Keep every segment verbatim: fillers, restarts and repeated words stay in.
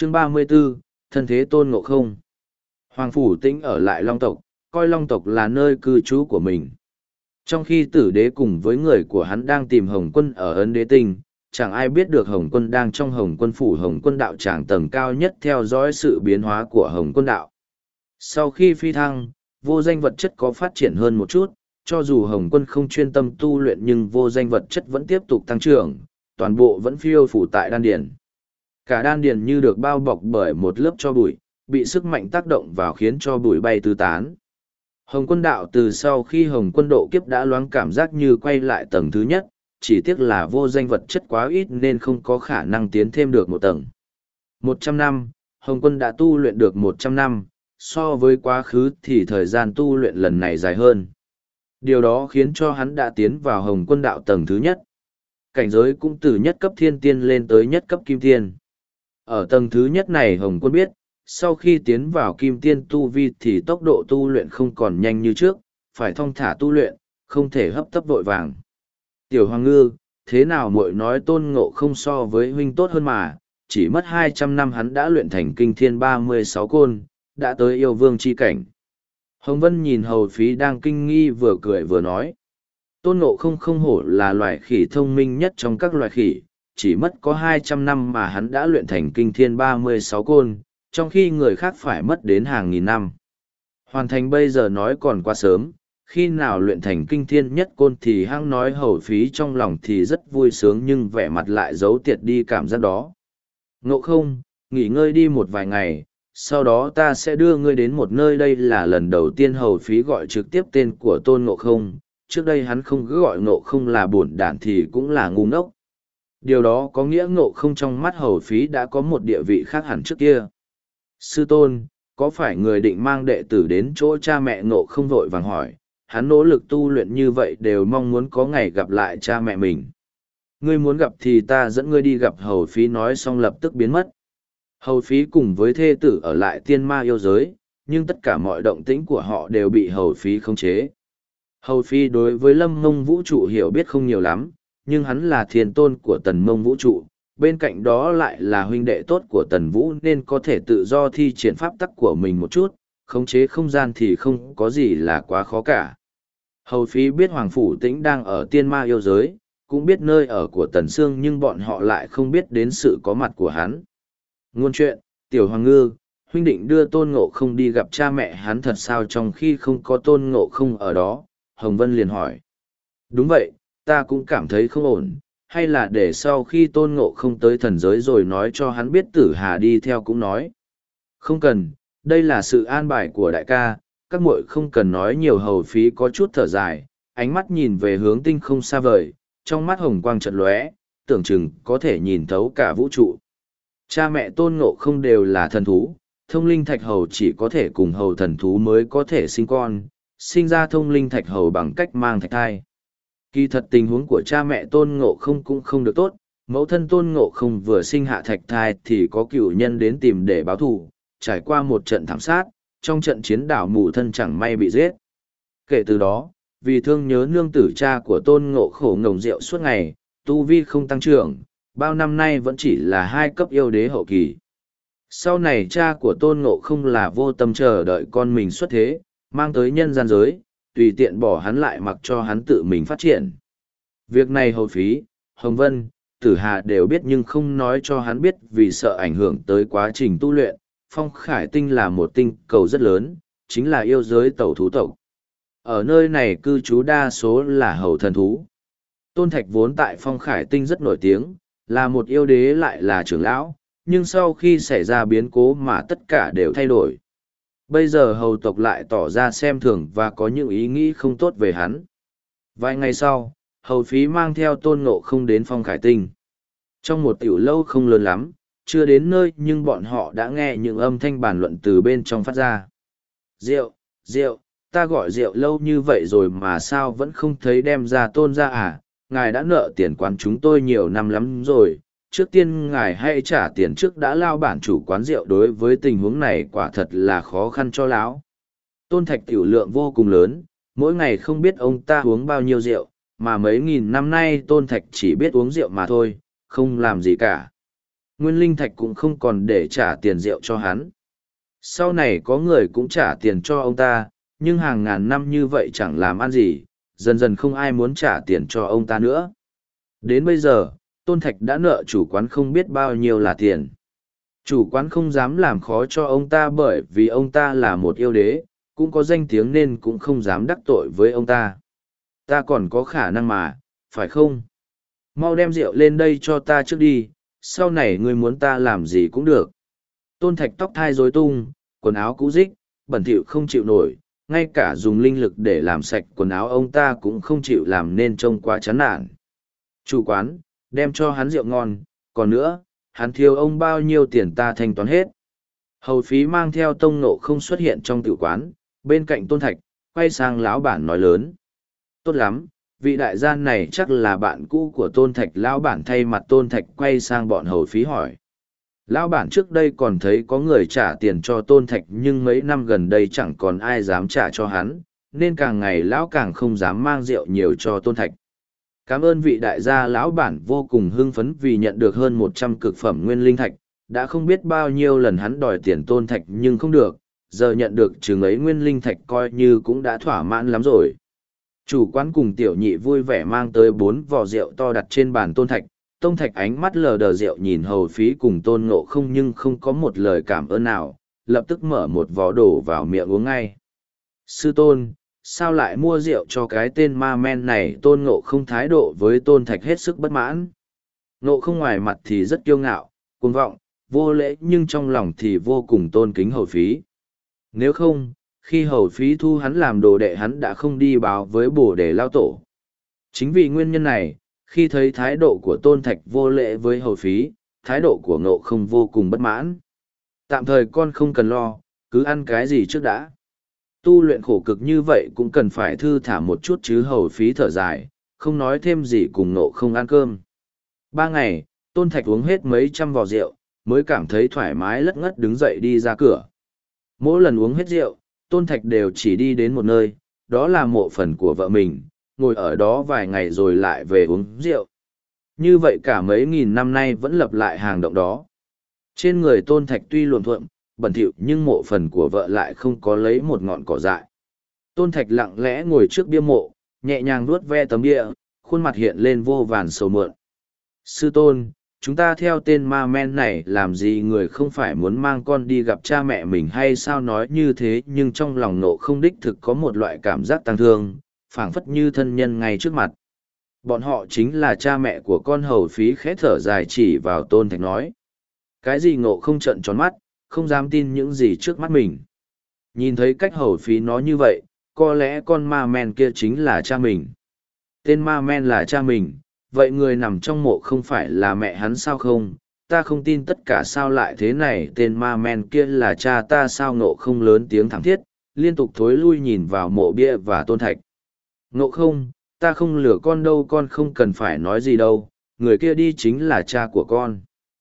Chương ba mươi 34, thân thế Tôn Ngộ Không. Hoàng Phủ Tĩnh ở lại Long tộc, coi Long tộc là nơi cư trú của mình. Trong khi tử đế cùng với người của hắn đang tìm Hồng Quân ở Ấn Đế Tinh, chẳng ai biết được Hồng Quân đang trong Hồng Quân Phủ Hồng Quân Đạo tràng tầng cao nhất theo dõi sự biến hóa của Hồng Quân Đạo. Sau khi phi thăng, vô danh vật chất có phát triển hơn một chút, cho dù Hồng Quân không chuyên tâm tu luyện nhưng vô danh vật chất vẫn tiếp tục tăng trưởng, toàn bộ vẫn phiêu phủ tại đan điền. Cả đan điền như được bao bọc bởi một lớp tro bụi, bị sức mạnh tác động vào khiến cho bụi bay tứ tán. Hồng Quân Đạo từ sau khi Hồng Quân độ kiếp đã loáng cảm giác như quay lại tầng thứ nhất, chỉ tiếc là vô danh vật chất quá ít nên không có khả năng tiến thêm được một tầng. Một trăm năm, Hồng Quân đã tu luyện được một trăm năm, so với quá khứ thì thời gian tu luyện lần này dài hơn. Điều đó khiến cho hắn đã tiến vào Hồng Quân Đạo tầng thứ nhất. Cảnh giới cũng từ nhất cấp thiên tiên lên tới nhất cấp kim tiên. Ở tầng thứ nhất này Hồng Quân biết, sau khi tiến vào kim tiên tu vi thì tốc độ tu luyện không còn nhanh như trước, phải thong thả tu luyện, không thể hấp tấp vội vàng. Tiểu Hoàng Ngư, thế nào muội nói Tôn Ngộ Không so với huynh tốt hơn mà, chỉ mất hai trăm năm hắn đã luyện thành kinh thiên ba mươi sáu côn, đã tới yêu vương chi cảnh. Hồng Vân nhìn Hầu Phí đang kinh nghi vừa cười vừa nói. Tôn Ngộ Không không hổ là loài khỉ thông minh nhất trong các loài khỉ, chỉ mất có hai trăm năm mà hắn đã luyện thành kinh thiên ba mươi sáu côn, trong khi người khác phải mất đến hàng nghìn năm. Hoàn thành bây giờ nói còn quá sớm, khi nào luyện thành kinh thiên nhất côn thì hăng nói. Hầu Phí trong lòng thì rất vui sướng nhưng vẻ mặt lại giấu tiệt đi cảm giác đó. Ngộ Không, nghỉ ngơi đi một vài ngày, sau đó ta sẽ đưa ngươi đến một nơi. Đây là lần đầu tiên Hầu Phí gọi trực tiếp tên của Tôn Ngộ Không, trước đây hắn không cứ gọi Ngộ Không là bổn đản thì cũng là ngu ngốc. Điều đó có nghĩa Ngộ Không trong mắt Hầu Phí đã có một địa vị khác hẳn trước kia. Sư tôn, có phải người định mang đệ tử đến chỗ cha mẹ Ngộ Không? Vội vàng hỏi, hắn nỗ lực tu luyện như vậy đều mong muốn có ngày gặp lại cha mẹ mình. Ngươi muốn gặp thì ta dẫn ngươi đi gặp. Hầu Phí nói xong lập tức biến mất. Hầu Phí cùng với thê tử ở lại tiên ma yêu giới, nhưng tất cả mọi động tĩnh của họ đều bị Hầu Phí khống chế. Hầu Phí đối với Lâm Mông Vũ trụ hiểu biết không nhiều lắm, nhưng hắn là thiên tôn của Tần Mông Vũ trụ, bên cạnh đó lại là huynh đệ tốt của Tần Vũ nên có thể tự do thi triển pháp tắc của mình một chút, khống chế không gian thì không có gì là quá khó cả. Hầu Phí biết Hoàng Phủ Tĩnh đang ở tiên ma yêu giới, cũng biết nơi ở của Tần Sương nhưng bọn họ lại không biết đến sự có mặt của hắn. Ngôn chuyện, Tiểu Hoàng Ngư, huynh định đưa Tôn Ngộ Không đi gặp cha mẹ hắn thật sao? Trong khi không có Tôn Ngộ Không ở đó, Hồng Vân liền hỏi. Đúng vậy, ta cũng cảm thấy không ổn, hay là để sau khi Tôn Ngộ Không tới thần giới rồi nói cho hắn biết Tử Hà đi theo cũng nói. Không cần, đây là sự an bài của đại ca, các muội không cần nói nhiều. Hầu Phí có chút thở dài, ánh mắt nhìn về hướng tinh không xa vời, trong mắt hồng quang chợt lóe, tưởng chừng có thể nhìn thấu cả vũ trụ. Cha mẹ Tôn Ngộ Không đều là thần thú, thông linh thạch hầu chỉ có thể cùng hầu thần thú mới có thể sinh con, sinh ra thông linh thạch hầu bằng cách mang thạch thai. Kỳ thật tình huống của cha mẹ Tôn Ngộ Không cũng không được tốt, mẫu thân Tôn Ngộ Không vừa sinh hạ thạch thai thì có cựu nhân đến tìm để báo thù, trải qua một trận thảm sát, trong trận chiến đảo mù thân chẳng may bị giết. Kể từ đó, vì thương nhớ nương tử cha của Tôn Ngộ khổ ngồng rượu suốt ngày, tu vi không tăng trưởng, bao năm nay vẫn chỉ là hai cấp yêu đế hậu kỳ. Sau này cha của Tôn Ngộ Không là vô tâm chờ đợi con mình xuất thế, mang tới nhân gian giới, tùy tiện bỏ hắn lại mặc cho hắn tự mình phát triển. Việc này Hầu Phí, Hồng Vân, Tử Hà đều biết nhưng không nói cho hắn biết vì sợ ảnh hưởng tới quá trình tu luyện. Phong Khải Tinh là một tinh cầu rất lớn, chính là yêu giới tẩu thú tộc. Ở nơi này cư trú đa số là hầu thần thú. Tôn Thạch vốn tại Phong Khải Tinh rất nổi tiếng, là một yêu đế lại là trưởng lão, nhưng sau khi xảy ra biến cố mà tất cả đều thay đổi. Bây giờ hầu tộc lại tỏ ra xem thường và có những ý nghĩ không tốt về hắn. Vài ngày sau, Hầu Phí mang theo Tôn Ngộ Không đến Phong Khải Tinh. Trong một tiểu lâu không lớn lắm, chưa đến nơi nhưng bọn họ đã nghe những âm thanh bàn luận từ bên trong phát ra. Rượu, rượu, ta gọi rượu lâu như vậy rồi mà sao vẫn không thấy đem ra Tôn ra à? Ngài đã nợ tiền quán chúng tôi nhiều năm lắm rồi. Trước tiên ngài hãy trả tiền trước đã. Lao bản chủ quán rượu đối với tình huống này quả thật là khó khăn cho lão. Tôn Thạch tiểu lượng vô cùng lớn, mỗi ngày không biết ông ta uống bao nhiêu rượu, mà mấy nghìn năm nay Tôn Thạch chỉ biết uống rượu mà thôi, không làm gì cả. Nguyên linh thạch cũng không còn để trả tiền rượu cho hắn. Sau này có người cũng trả tiền cho ông ta, nhưng hàng ngàn năm như vậy chẳng làm ăn gì, dần dần không ai muốn trả tiền cho ông ta nữa. Đến bây giờ, Tôn Thạch đã nợ chủ quán không biết bao nhiêu là tiền. Chủ quán không dám làm khó cho ông ta bởi vì ông ta là một yêu đế, cũng có danh tiếng nên cũng không dám đắc tội với ông ta. Ta còn có khả năng mà, phải không? Mau đem rượu lên đây cho ta trước đi, sau này ngươi muốn ta làm gì cũng được. Tôn Thạch tóc thai rối tung, quần áo cũ rích, bẩn thỉu không chịu nổi, ngay cả dùng linh lực để làm sạch quần áo ông ta cũng không chịu làm nên trông quá chán nản. Chủ quán, đem cho hắn rượu ngon, còn nữa, hắn thiếu ông bao nhiêu tiền ta thanh toán hết. Hầu phí mang theo Tông Ngộ không xuất hiện trong tử quán, bên cạnh Tôn Thạch, quay sang lão bản nói lớn. Tốt lắm, vị đại gia này chắc là bạn cũ của Tôn Thạch. Lão bản thay mặt Tôn Thạch quay sang bọn hầu phí hỏi. Lão bản trước đây còn thấy có người trả tiền cho Tôn Thạch nhưng mấy năm gần đây chẳng còn ai dám trả cho hắn, nên càng ngày lão càng không dám mang rượu nhiều cho Tôn Thạch. Cảm ơn vị đại gia. Lão bản vô cùng hưng phấn vì nhận được hơn một trăm cực phẩm nguyên linh thạch, đã không biết bao nhiêu lần hắn đòi tiền Tôn Thạch nhưng không được, giờ nhận được chừng ấy nguyên linh thạch coi như cũng đã thỏa mãn lắm rồi. Chủ quán cùng tiểu nhị vui vẻ mang tới bốn vò rượu to đặt trên bàn Tôn Thạch. Tôn Thạch ánh mắt lờ đờ rượu nhìn hầu phí cùng Tôn Ngộ không nhưng không có một lời cảm ơn nào, lập tức mở một vò đổ vào miệng uống ngay. Sư Tôn, sao lại mua rượu cho cái tên ma men này? Tôn Ngộ không thái độ với Tôn Thạch hết sức bất mãn. Ngộ không ngoài mặt thì rất kiêu ngạo, cuồng vọng, vô lễ nhưng trong lòng thì vô cùng tôn kính hầu phí. Nếu không, khi hầu phí thu hắn làm đồ đệ hắn đã không đi báo với Bồ Đề Lao Tổ. Chính vì nguyên nhân này, khi thấy thái độ của Tôn Thạch vô lễ với hầu phí, thái độ của Ngộ không vô cùng bất mãn. Tạm thời con không cần lo, cứ ăn cái gì trước đã. Tu luyện khổ cực như vậy cũng cần phải thư thả một chút chứ. Hầu phí thở dài, không nói thêm gì cùng Ngộ không ăn cơm. Ba ngày, Tôn Thạch uống hết mấy trăm vò rượu, mới cảm thấy thoải mái lất ngất đứng dậy đi ra cửa. Mỗi lần uống hết rượu, Tôn Thạch đều chỉ đi đến một nơi, đó là mộ phần của vợ mình, ngồi ở đó vài ngày rồi lại về uống rượu. Như vậy cả mấy nghìn năm nay vẫn lặp lại hàng động đó. Trên người Tôn Thạch tuy luồn thuộm, bẩn thỉu nhưng mộ phần của vợ lại không có lấy một ngọn cỏ dại. Tôn Thạch lặng lẽ ngồi trước bia mộ, nhẹ nhàng vuốt ve tấm bia, khuôn mặt hiện lên vô vàn sầu mượn. Sư Tôn, chúng ta theo tên ma men này làm gì? Người không phải muốn mang con đi gặp cha mẹ mình hay sao? Nói như thế nhưng trong lòng Ngộ không đích thực có một loại cảm giác tang thương, phảng phất như thân nhân ngay trước mặt. Bọn họ chính là cha mẹ của con. Hầu phí khẽ thở dài chỉ vào Tôn Thạch nói. Cái gì? Ngộ không trợn tròn mắt, không dám tin những gì trước mắt mình. Nhìn thấy cách hầu phí nói như vậy, có lẽ con ma men kia chính là cha mình. Tên ma men là cha mình, vậy người nằm trong mộ không phải là mẹ hắn sao? Không, ta không tin tất cả. Sao lại thế này? Tên ma men kia là cha ta sao? Ngộ không lớn tiếng thảm thiết, liên tục thối lui nhìn vào mộ bia và Tôn Thạch. Ngộ không, ta không lừa con đâu, con không cần phải nói gì đâu, người kia đi chính là cha của con.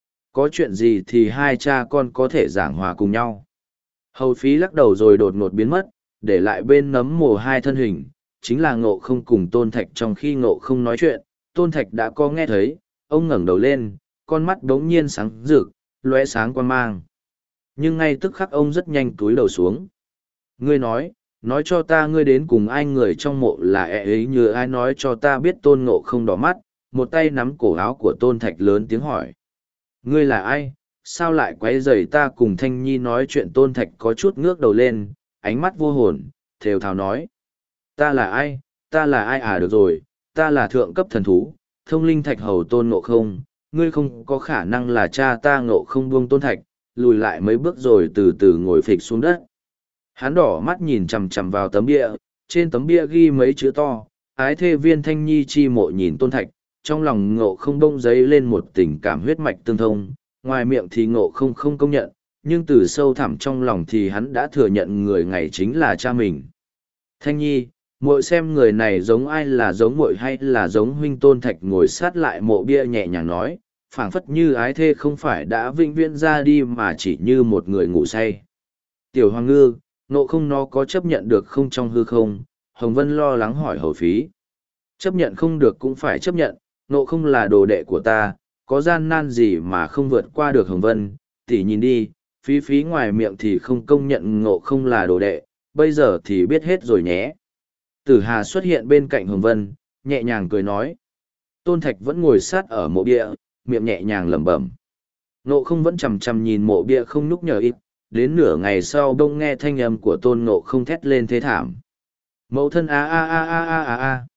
Có chuyện gì thì hai cha con có thể giảng hòa cùng nhau. Hầu phí lắc đầu rồi đột ngột biến mất, để lại bên nấm mồ hai thân hình, chính là Ngộ không cùng Tôn Thạch. Trong khi Ngộ không nói chuyện, Tôn Thạch đã có nghe thấy, ông ngẩng đầu lên, con mắt đống nhiên sáng rực, lóe sáng quan mang. Nhưng ngay tức khắc ông rất nhanh cúi đầu xuống. Ngươi nói, nói cho ta ngươi đến cùng ai? Người trong mộ là ẹ ấy như ai? Nói cho ta biết. Tôn Ngộ không đỏ mắt, một tay nắm cổ áo của Tôn Thạch lớn tiếng hỏi. Ngươi là ai? Sao lại quấy rầy ta cùng Thanh Nhi nói chuyện? Tôn Thạch có chút ngước đầu lên, ánh mắt vô hồn, thều thào nói. Ta là ai? Ta là ai à? Được rồi, ta là thượng cấp thần thú, Thông Linh Thạch Hầu Tôn Ngộ không. Ngươi không có khả năng là cha ta. Ngộ không buông Tôn Thạch, lùi lại mấy bước rồi từ từ ngồi phịch xuống đất. Hắn đỏ mắt nhìn chằm chằm vào tấm bia, trên tấm bia ghi mấy chữ to, ái thê viên Thanh Nhi chi mộ. Nhìn Tôn Thạch, trong lòng Ngộ không bỗng dấy lên một tình cảm huyết mạch tương thông, ngoài miệng thì Ngộ không không công nhận, nhưng từ sâu thẳm trong lòng thì hắn đã thừa nhận người này chính là cha mình. Thanh Nhi, muội xem người này giống ai? Là giống muội hay là giống huynh? Tôn Thạch ngồi sát lại mộ bia nhẹ nhàng nói, phảng phất như ái thê không phải đã vĩnh viễn ra đi mà chỉ như một người ngủ say. Tiểu Hoàng Ngư, Ngộ không nó có chấp nhận được không? Trong hư không, Hồng Vân lo lắng hỏi hầu phí. Chấp nhận không được cũng phải chấp nhận, Ngộ không là đồ đệ của ta, có gian nan gì mà không vượt qua được Hồng Vân, tỷ nhìn đi, phí phí ngoài miệng thì không công nhận Ngộ Không là đồ đệ, bây giờ thì biết hết rồi nhé. Tử Hà xuất hiện bên cạnh Hồng Vân, nhẹ nhàng cười nói. Tôn Thạch vẫn ngồi sát ở mộ bia, miệng nhẹ nhàng lẩm bẩm. Ngộ Không vẫn chằm chằm nhìn mộ bia không nhúc nhở ít, đến nửa ngày sau đông nghe thanh âm của Tôn Ngộ Không thét lên thế thảm. Mẫu thân a a a a a a a.